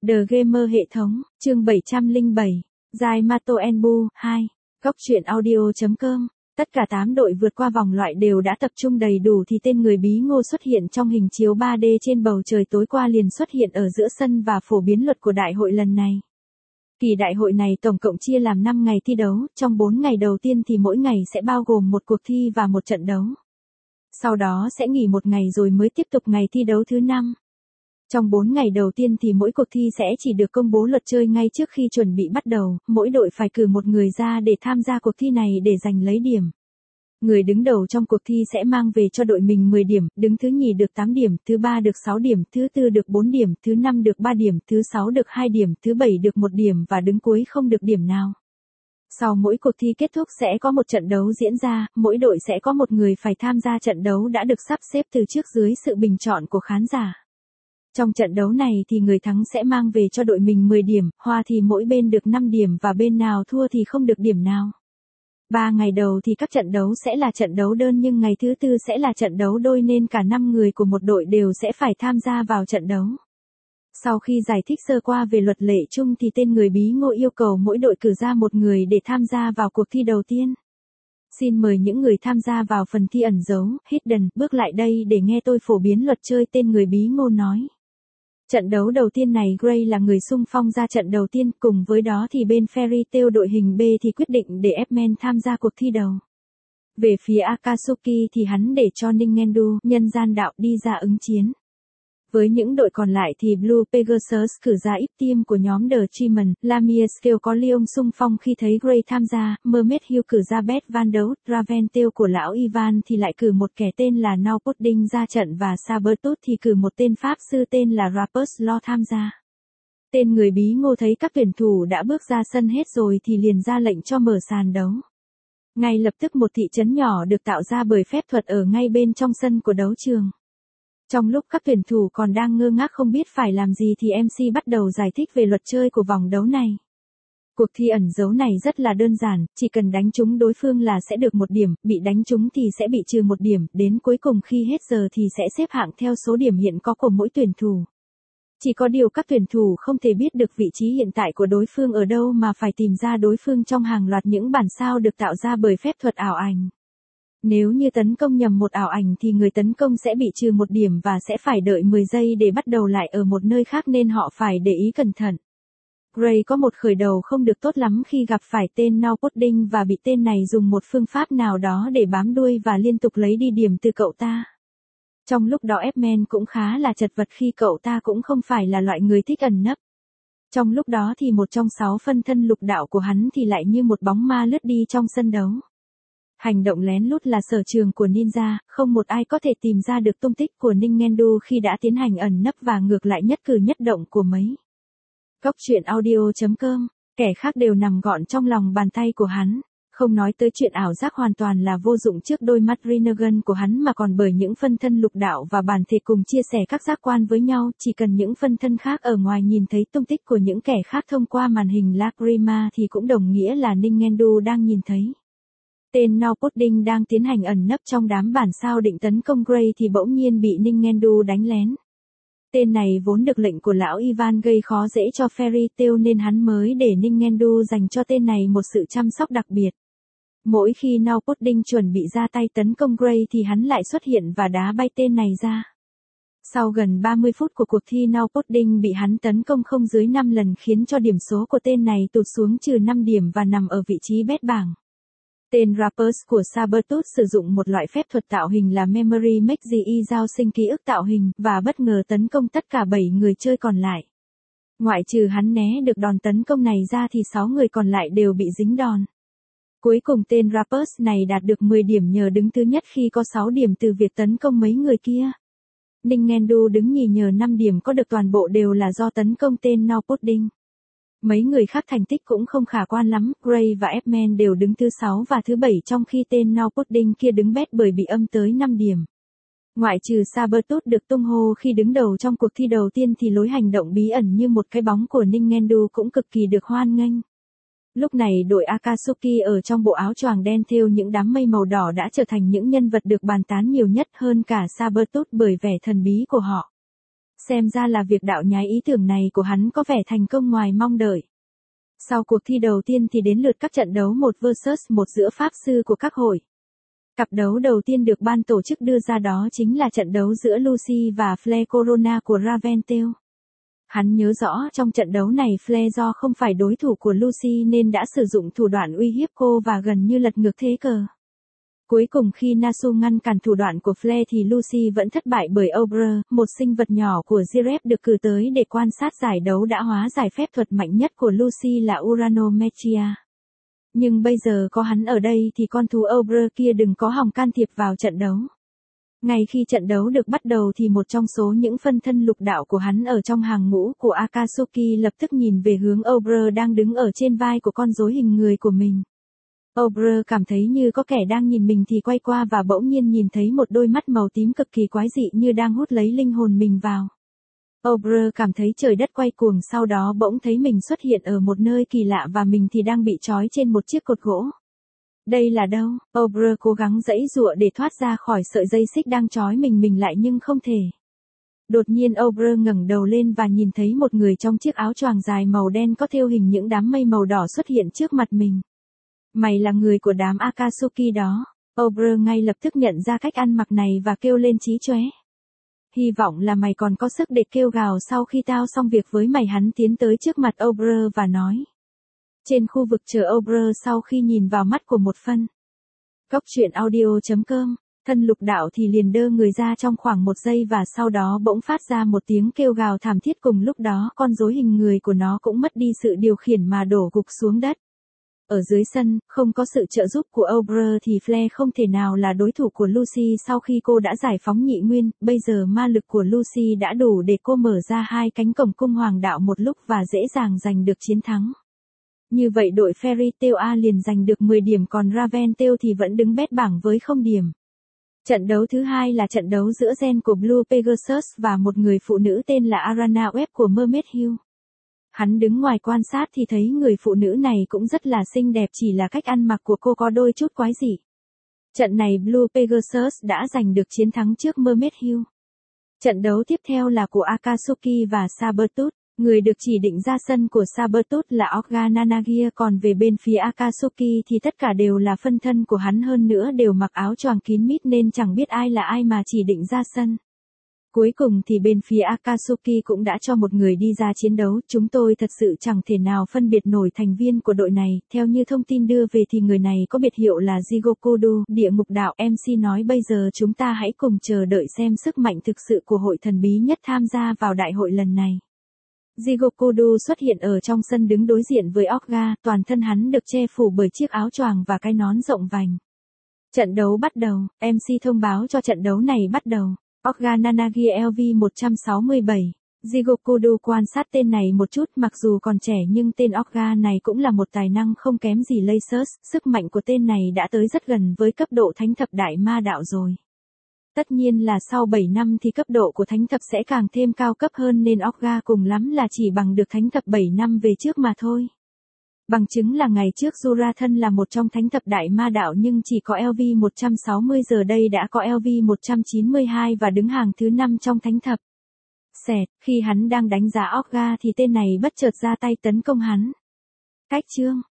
The Gamer hệ thống, chương 707, Yamato Enbu, 2, Góc truyện audio.com. Tất cả 8 đội vượt qua vòng loại đều đã tập trung đầy đủ thì tên người bí ngô xuất hiện trong hình chiếu 3D trên bầu trời tối qua liền xuất hiện ở giữa sân và phổ biến luật của đại hội lần này. Kỳ đại hội này tổng cộng chia làm 5 ngày thi đấu, trong 4 ngày đầu tiên thì mỗi ngày sẽ bao gồm một cuộc thi và một trận đấu. Sau đó sẽ nghỉ một ngày rồi mới tiếp tục ngày thi đấu thứ 5. Trong 4 ngày đầu tiên thì mỗi cuộc thi sẽ chỉ được công bố luật chơi ngay trước khi chuẩn bị bắt đầu, mỗi đội phải cử một người ra để tham gia cuộc thi này để giành lấy điểm. Người đứng đầu trong cuộc thi sẽ mang về cho đội mình 10 điểm, đứng thứ nhì được 8 điểm, thứ ba được 6 điểm, thứ tư được 4 điểm, thứ năm được 3 điểm, thứ 6 được 2 điểm, thứ 7 được 1 điểm và đứng cuối không được điểm nào. Sau mỗi cuộc thi kết thúc sẽ có một trận đấu diễn ra, mỗi đội sẽ có một người phải tham gia trận đấu đã được sắp xếp từ trước dưới sự bình chọn của khán giả. Trong trận đấu này thì người thắng sẽ mang về cho đội mình 10 điểm, hòa thì mỗi bên được 5 điểm và bên nào thua thì không được điểm nào. 3 ngày đầu thì các trận đấu sẽ là trận đấu đơn nhưng ngày thứ tư sẽ là trận đấu đôi nên cả 5 người của một đội đều sẽ phải tham gia vào trận đấu. Sau khi giải thích sơ qua về luật lệ chung thì tên người bí ngô yêu cầu mỗi đội cử ra một người để tham gia vào cuộc thi đầu tiên. Xin mời những người tham gia vào phần thi ẩn dấu, hidden, bước lại đây để nghe tôi phổ biến luật chơi, tên người bí ngô nói. Trận đấu đầu tiên này Gray là người xung phong ra trận đầu tiên, cùng với đó thì bên Fairy Tail đội hình B thì quyết định để F-Man tham gia cuộc thi đầu. Về phía Akatsuki thì hắn để cho Ningendu, nhân gian đạo, đi ra ứng chiến. Với những đội còn lại thì Blue Pegasus cử ra ít team của nhóm The Chimon, Lamier Scale có Leon xung phong khi thấy Gray tham gia, Mermaid Hill cử ra Beth Van Đấu, Raven Tail của lão Ivan thì lại cử một kẻ tên là Now Pudding ra trận và Sabertooth thì cử một tên pháp sư tên là Rapus Law tham gia. Tên người bí ngô thấy các tuyển thủ đã bước ra sân hết rồi thì liền ra lệnh cho mở sàn đấu. Ngay lập tức một thị trấn nhỏ được tạo ra bởi phép thuật ở ngay bên trong sân của đấu trường. Trong lúc các tuyển thủ còn đang ngơ ngác không biết phải làm gì thì MC bắt đầu giải thích về luật chơi của vòng đấu này. Cuộc thi ẩn dấu này rất là đơn giản, chỉ cần đánh trúng đối phương là sẽ được 1 điểm, bị đánh trúng thì sẽ bị trừ 1 điểm, đến cuối cùng khi hết giờ thì sẽ xếp hạng theo số điểm hiện có của mỗi tuyển thủ. Chỉ có điều các tuyển thủ không thể biết được vị trí hiện tại của đối phương ở đâu mà phải tìm ra đối phương trong hàng loạt những bản sao được tạo ra bởi phép thuật ảo ảnh. Nếu như tấn công nhầm một ảo ảnh thì người tấn công sẽ bị trừ 1 điểm và sẽ phải đợi 10 giây để bắt đầu lại ở một nơi khác nên họ phải để ý cẩn thận. Gray có một khởi đầu không được tốt lắm khi gặp phải tên Now Pudding và bị tên này dùng một phương pháp nào đó để bám đuôi và liên tục lấy đi điểm từ cậu ta. Trong lúc đó F-Man cũng khá là chật vật khi cậu ta cũng không phải là loại người thích ẩn nấp. Trong lúc đó thì một trong 6 phân thân lục đạo của hắn thì lại như một bóng ma lướt đi trong sân đấu. Hành động lén lút là sở trường của ninja, không một ai có thể tìm ra được tung tích của Ningendu khi đã tiến hành ẩn nấp và ngược lại nhất cử nhất động của mấy. Góc truyện audio.com, kẻ khác đều nằm gọn trong lòng bàn tay của hắn, không nói tới chuyện ảo giác hoàn toàn là vô dụng trước đôi mắt Rinnegan của hắn mà còn bởi những phân thân lục đạo và bản thể cùng chia sẻ các giác quan với nhau, chỉ cần những phân thân khác ở ngoài nhìn thấy tung tích của những kẻ khác thông qua màn hình Lacrima thì cũng đồng nghĩa là Ningendu đang nhìn thấy. Tên Now Pudding đang tiến hành ẩn nấp trong đám bản sao định tấn công Gray thì bỗng nhiên bị Ningendu đánh lén. Tên này vốn được lệnh của lão Ivan gây khó dễ cho Fairy Tail nên hắn mới để Ningendu dành cho tên này một sự chăm sóc đặc biệt. Mỗi khi Now Pudding chuẩn bị ra tay tấn công Gray thì hắn lại xuất hiện và đá bay tên này ra. Sau gần 30 phút của cuộc thi Now Pudding bị hắn tấn công không dưới 5 lần khiến cho điểm số của tên này tụt xuống trừ 5 điểm và nằm ở vị trí bét bảng. Tên Rapus của Sabertooth sử dụng một loại phép thuật tạo hình là Memory Make giao sinh ký ức tạo hình và bất ngờ tấn công tất cả 7 người chơi còn lại. Ngoại trừ hắn né được đòn tấn công này ra thì 6 người còn lại đều bị dính đòn. Cuối cùng tên Rapus này đạt được 10 điểm nhờ đứng thứ nhất khi có 6 điểm từ việc tấn công mấy người kia. Ningendu đứng nhì nhờ 5 điểm có được toàn bộ đều là do tấn công tên Now Pudding. Mấy người khác thành tích cũng không khả quan lắm, Gray và F-Man đều đứng thứ 6 và thứ 7 trong khi tên Now Pudding kia đứng bét bởi bị âm tới 5 điểm. Ngoại trừ Sabertooth được tung hô khi đứng đầu trong cuộc thi đầu tiên thì lối hành động bí ẩn như một cái bóng của Ningendu cũng cực kỳ được hoan nghênh. Lúc này đội Akatsuki ở trong bộ áo choàng đen thêu những đám mây màu đỏ đã trở thành những nhân vật được bàn tán nhiều nhất hơn cả Sabertooth bởi vẻ thần bí của họ. Xem ra là việc đạo nhái ý tưởng này của hắn có vẻ thành công ngoài mong đợi. Sau cuộc thi đầu tiên thì đến lượt các trận đấu 1 vs 1 giữa Pháp sư của các hội. Cặp đấu đầu tiên được ban tổ chức đưa ra đó chính là trận đấu giữa Lucy và Flair Corona của Raventel. Hắn nhớ rõ trong trận đấu này Flair do không phải đối thủ của Lucy nên đã sử dụng thủ đoạn uy hiếp cô và gần như lật ngược thế cờ. Cuối cùng khi Nasu ngăn cản thủ đoạn của Flair thì Lucy vẫn thất bại bởi Ogre, một sinh vật nhỏ của Zirep được cử tới để quan sát giải đấu đã hóa giải phép thuật mạnh nhất của Lucy là Uranometria. Nhưng bây giờ có hắn ở đây thì con thú Ogre kia đừng có hòng can thiệp vào trận đấu. Ngay khi trận đấu được bắt đầu thì một trong số những phân thân lục đạo của hắn ở trong hàng ngũ của Akatsuki lập tức nhìn về hướng Ogre đang đứng ở trên vai của con rối hình người của mình. Ogre cảm thấy như có kẻ đang nhìn mình thì quay qua và bỗng nhiên nhìn thấy một đôi mắt màu tím cực kỳ quái dị như đang hút lấy linh hồn mình vào. Ogre cảm thấy trời đất quay cuồng, sau đó bỗng thấy mình xuất hiện ở một nơi kỳ lạ và mình thì đang bị trói trên một chiếc cột gỗ. Đây là đâu? Ogre cố gắng giãy giụa để thoát ra khỏi sợi dây xích đang trói mình lại nhưng không thể. Đột nhiên Ogre ngẩng đầu lên và nhìn thấy một người trong chiếc áo choàng dài màu đen có thêu hình những đám mây màu đỏ xuất hiện trước mặt mình. Mày là người của đám Akatsuki đó. Ogre ngay lập tức nhận ra cách ăn mặc này và kêu lên chí chóe. Hy vọng là mày còn có sức để kêu gào sau khi tao xong việc với mày. Hắn tiến tới trước mặt Ogre và nói. Trên khu vực chờ Ogre sau khi nhìn vào mắt của một phân. Cốc truyện audio.com, thân lục đạo thì liền đơ người ra trong khoảng 1 giây và sau đó bỗng phát ra một tiếng kêu gào thảm thiết, cùng lúc đó con rối hình người của nó cũng mất đi sự điều khiển mà đổ gục xuống đất. Ở dưới sân, không có sự trợ giúp của Ogre thì Flair không thể nào là đối thủ của Lucy sau khi cô đã giải phóng nhị nguyên, bây giờ ma lực của Lucy đã đủ để cô mở ra 2 cánh cổng cung hoàng đạo một lúc và dễ dàng giành được chiến thắng. Như vậy đội Fairy Tail A liền giành được 10 điểm còn Raventel thì vẫn đứng bét bảng với 0 điểm. Trận đấu thứ hai là trận đấu giữa gen của Blue Pegasus và một người phụ nữ tên là Arana Webb của Mermaid Hill. Hắn đứng ngoài quan sát thì thấy người phụ nữ này cũng rất là xinh đẹp, chỉ là cách ăn mặc của cô có đôi chút quái dị. Trận này Blue Pegasus đã giành được chiến thắng trước Mermaid Hill. Trận đấu tiếp theo là của Akatsuki và Sabertooth. Người được chỉ định ra sân của Sabertooth là Okga Nanagia, còn về bên phía Akatsuki thì tất cả đều là phân thân của hắn, hơn nữa đều mặc áo choàng kín mít nên chẳng biết ai là ai mà chỉ định ra sân. Cuối cùng thì bên phía Akatsuki cũng đã cho một người đi ra chiến đấu, chúng tôi thật sự chẳng thể nào phân biệt nổi thành viên của đội này, theo như thông tin đưa về thì người này có biệt hiệu là Jigokudu, địa ngục đạo. MC nói bây giờ chúng ta hãy cùng chờ đợi xem sức mạnh thực sự của hội thần bí nhất tham gia vào đại hội lần này. Jigokudu xuất hiện ở trong sân đứng đối diện với Okga, toàn thân hắn được che phủ bởi chiếc áo choàng và cái nón rộng vành. Trận đấu bắt đầu, MC thông báo cho trận đấu này bắt đầu. Okga Nanagia LV 167. Jigokudu quan sát tên này một chút, mặc dù còn trẻ nhưng tên Okga này cũng là một tài năng không kém gì Lasers, sức mạnh của tên này đã tới rất gần với cấp độ thánh thập đại ma đạo rồi. Tất nhiên là sau 7 năm thì cấp độ của thánh thập sẽ càng thêm cao cấp hơn nên Okga cùng lắm là chỉ bằng được thánh thập 7 năm về trước mà thôi. Bằng chứng là ngày trước Jura là một trong thánh thập đại ma đạo nhưng chỉ có LV 160, giờ đây đã có LV 192 và đứng hàng thứ 5 trong thánh thập. Khi hắn đang đánh giá Okga thì tên này bất chợt ra tay tấn công hắn. Cách chương